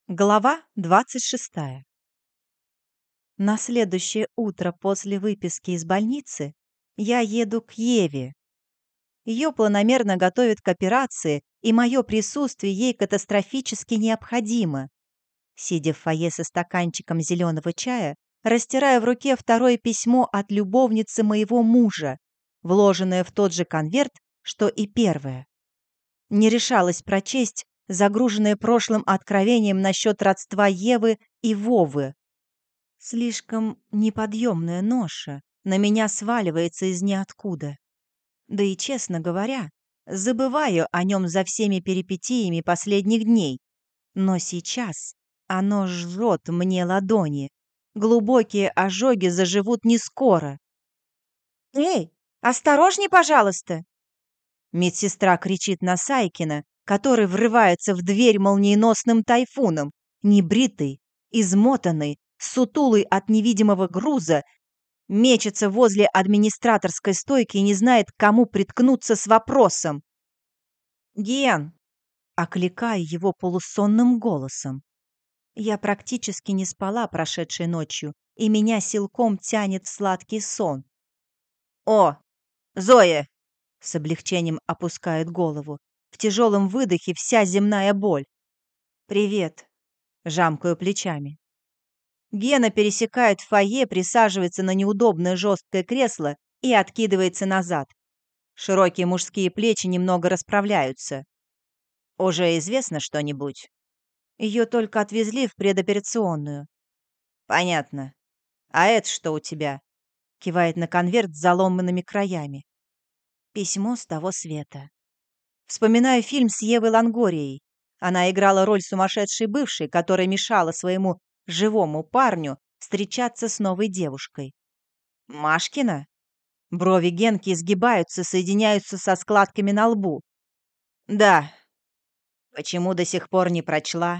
Глава 26. На следующее утро после выписки из больницы я еду к Еве. Ее планомерно готовят к операции, и мое присутствие ей катастрофически необходимо. Сидя в фойе со стаканчиком зеленого чая, растирая в руке второе письмо от любовницы моего мужа, вложенное в тот же конверт, что и первое. Не решалась прочесть загруженное прошлым откровением насчет родства Евы и Вовы. Слишком неподъемная ноша на меня сваливается из ниоткуда. Да и, честно говоря, забываю о нем за всеми перипетиями последних дней. Но сейчас оно жжет мне ладони. Глубокие ожоги заживут не скоро. «Эй, осторожней, пожалуйста!» Медсестра кричит на Сайкина, который врывается в дверь молниеносным тайфуном, небритый, измотанный, сутулый от невидимого груза, мечется возле администраторской стойки и не знает, к кому приткнуться с вопросом. «Ген!» — окликаю его полусонным голосом. Я практически не спала прошедшей ночью, и меня силком тянет в сладкий сон. «О, Зоя!» — с облегчением опускает голову. В тяжелом выдохе вся земная боль. «Привет!» — жамкаю плечами. Гена пересекает фойе, присаживается на неудобное жесткое кресло и откидывается назад. Широкие мужские плечи немного расправляются. «Уже известно что-нибудь?» Ее только отвезли в предоперационную. «Понятно. А это что у тебя?» Кивает на конверт с заломанными краями. Письмо с того света. Вспоминаю фильм с Евой Лонгорией. Она играла роль сумасшедшей бывшей, которая мешала своему живому парню встречаться с новой девушкой. Машкина? Брови Генки изгибаются, соединяются со складками на лбу. Да. Почему до сих пор не прочла?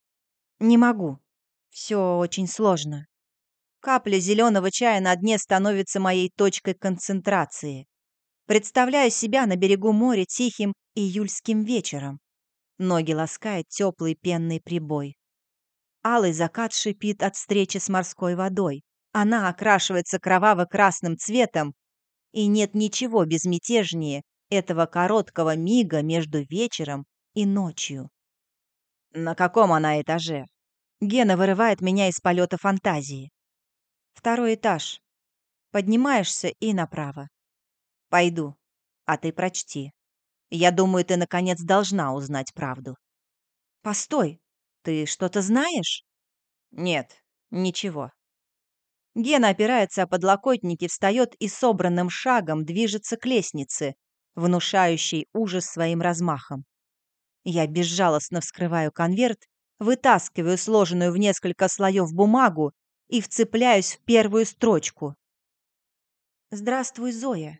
Не могу. Все очень сложно. Капля зеленого чая на дне становится моей точкой концентрации. Представляю себя на берегу моря тихим июльским вечером. Ноги ласкает теплый пенный прибой. Алый закат шипит от встречи с морской водой. Она окрашивается кроваво-красным цветом, и нет ничего безмятежнее этого короткого мига между вечером и ночью. На каком она этаже? Гена вырывает меня из полета фантазии. Второй этаж. Поднимаешься и направо. Пойду, а ты прочти. Я думаю, ты наконец должна узнать правду. Постой, ты что-то знаешь? Нет, ничего. Гена опирается о подлокотники, встает и собранным шагом движется к лестнице, внушающей ужас своим размахом. Я безжалостно вскрываю конверт, вытаскиваю сложенную в несколько слоев бумагу и вцепляюсь в первую строчку. «Здравствуй, Зоя.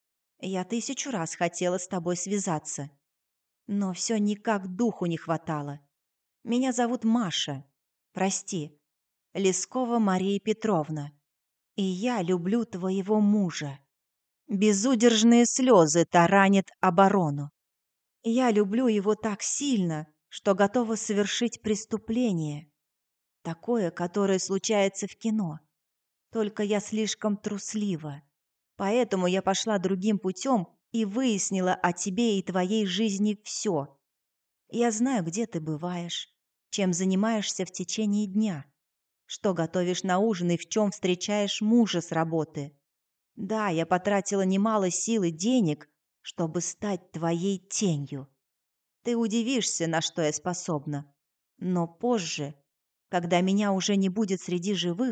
Я 1000 раз хотела с тобой связаться, но все никак духу не хватало. Меня зовут Маша. Прости, Лескова Мария Петровна. И я люблю твоего мужа. Безудержные слезы таранят оборону. Я люблю его так сильно, что готова совершить преступление. Такое, которое случается в кино. Только я слишком труслива. Поэтому я пошла другим путем и выяснила о тебе и твоей жизни все. Я знаю, где ты бываешь, чем занимаешься в течение дня, что готовишь на ужин и в чем встречаешь мужа с работы. Да, я потратила немало сил и денег, чтобы стать твоей тенью. Ты удивишься, на что я способна. Но позже, когда меня уже не будет среди живых,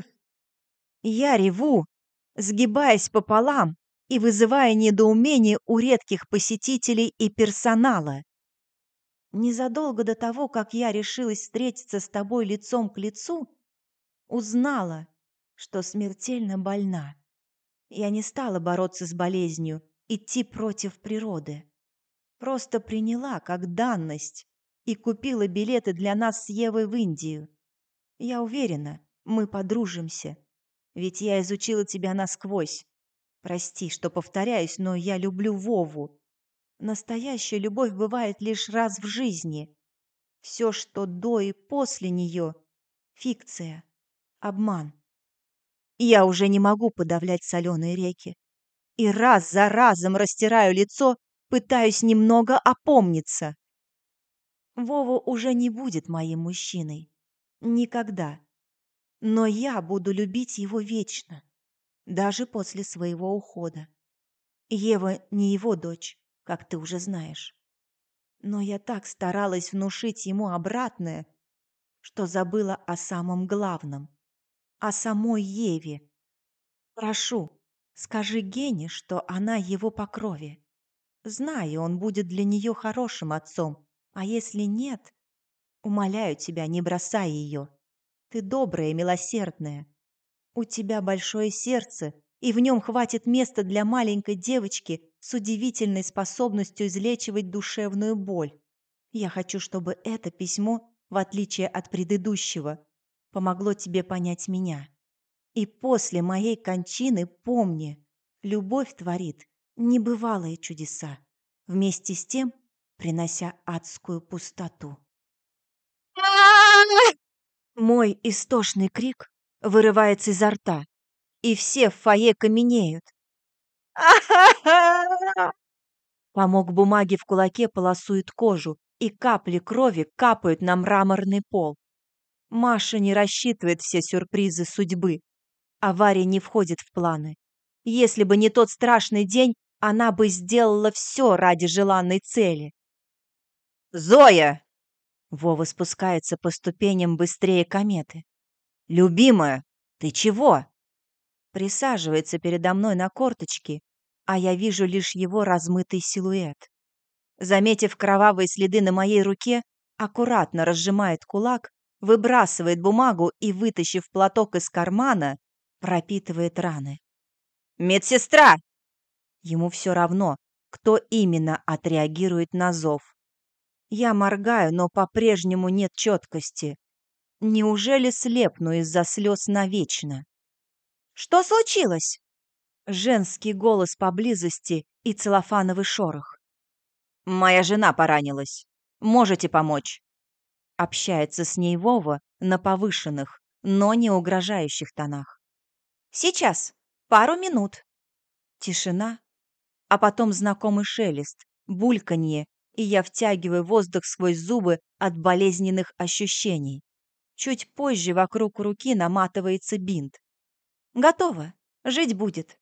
я реву, сгибаясь пополам и вызывая недоумение у редких посетителей и персонала. Незадолго до того, как я решилась встретиться с тобой лицом к лицу, узнала, что смертельно больна. Я не стала бороться с болезнью, идти против природы. Просто приняла как данность и купила билеты для нас с Евой в Индию. Я уверена, мы подружимся, ведь я изучила тебя насквозь. Прости, что повторяюсь, но я люблю Вову. Настоящая любовь бывает лишь раз в жизни. Все, что до и после нее — фикция, обман. Я уже не могу подавлять соленые реки. И раз за разом растираю лицо, пытаюсь немного опомниться. Вова уже не будет моим мужчиной. Никогда. Но я буду любить его вечно, даже после своего ухода. Ева не его дочь, как ты уже знаешь. Но я так старалась внушить ему обратное, что забыла о самом главном, о самой Еве. Прошу, скажи Гене, что она его по крови. Знаю, он будет для нее хорошим отцом, а если нет, умоляю тебя, не бросай ее. Ты добрая и милосердная. У тебя большое сердце, и в нем хватит места для маленькой девочки с удивительной способностью излечивать душевную боль. Я хочу, чтобы это письмо, в отличие от предыдущего, помогло тебе понять меня. И после моей кончины помни, любовь творит небывалые чудеса, вместе с тем принося адскую пустоту. Мой истошный крик вырывается изо рта, и все в фойе каменеют. Комок бумаги в кулаке полосует кожу, и капли крови капают на мраморный пол. Маша не рассчитывает все сюрпризы судьбы. Авария не входит в планы. Если бы не тот страшный день, она бы сделала все ради желанной цели. «Зоя!» Вова спускается по ступеням быстрее кометы. «Любимая, ты чего?» Присаживается передо мной на корточки, а я вижу лишь его размытый силуэт. Заметив кровавые следы на моей руке, аккуратно разжимает кулак, выбрасывает бумагу и, вытащив платок из кармана, пропитывает раны. «Медсестра!» Ему все равно, кто именно отреагирует на зов. Я моргаю, но по-прежнему нет четкости. Неужели слепну из-за слез навечно? «Что случилось?» Женский голос поблизости и целлофановый шорох. «Моя жена поранилась. Можете помочь?» Общается с ней Вова на повышенных, но не угрожающих тонах. «Сейчас. Пару минут». Тишина, а потом знакомый шелест, бульканье, и я втягиваю воздух сквозь зубы от болезненных ощущений. Чуть позже вокруг руки наматывается бинт. «Готово. Жить будет».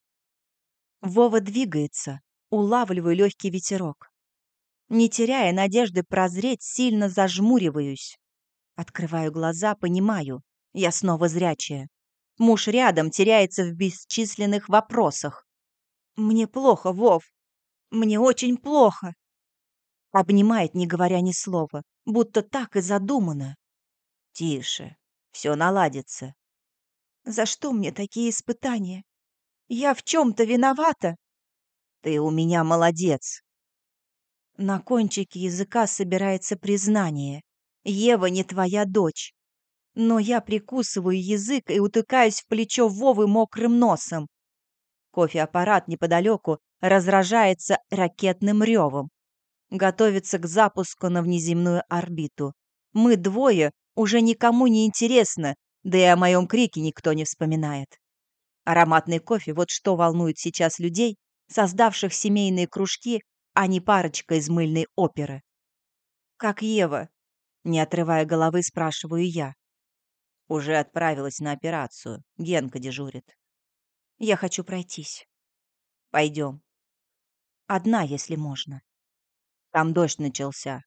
Вова двигается, улавливаю легкий ветерок. Не теряя надежды прозреть, сильно зажмуриваюсь. Открываю глаза, понимаю, я снова зрячая. Муж рядом теряется в бесчисленных вопросах. «Мне плохо, Вов. Мне очень плохо». Обнимает, не говоря ни слова, будто так и задумано. «Тише, все наладится». «За что мне такие испытания? Я в чем-то виновата?» «Ты у меня молодец». На кончике языка собирается признание. Ева не твоя дочь. Но я прикусываю язык и утыкаюсь в плечо Вовы мокрым носом. Кофеаппарат неподалеку разражается ракетным ревом. Готовится к запуску на внеземную орбиту. Мы двое уже никому не интересно, да и о моем крике никто не вспоминает. Ароматный кофе — вот что волнует сейчас людей, создавших семейные кружки, а не парочка из мыльной оперы. «Как Ева?» — не отрывая головы, спрашиваю я. Уже отправилась на операцию. Генка дежурит. Я хочу пройтись. Пойдем. Одна, если можно. Там дождь начался.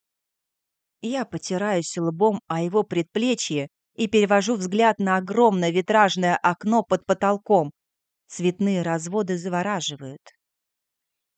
Я потираюсь лбом о его предплечье и перевожу взгляд на огромное витражное окно под потолком. Цветные разводы завораживают.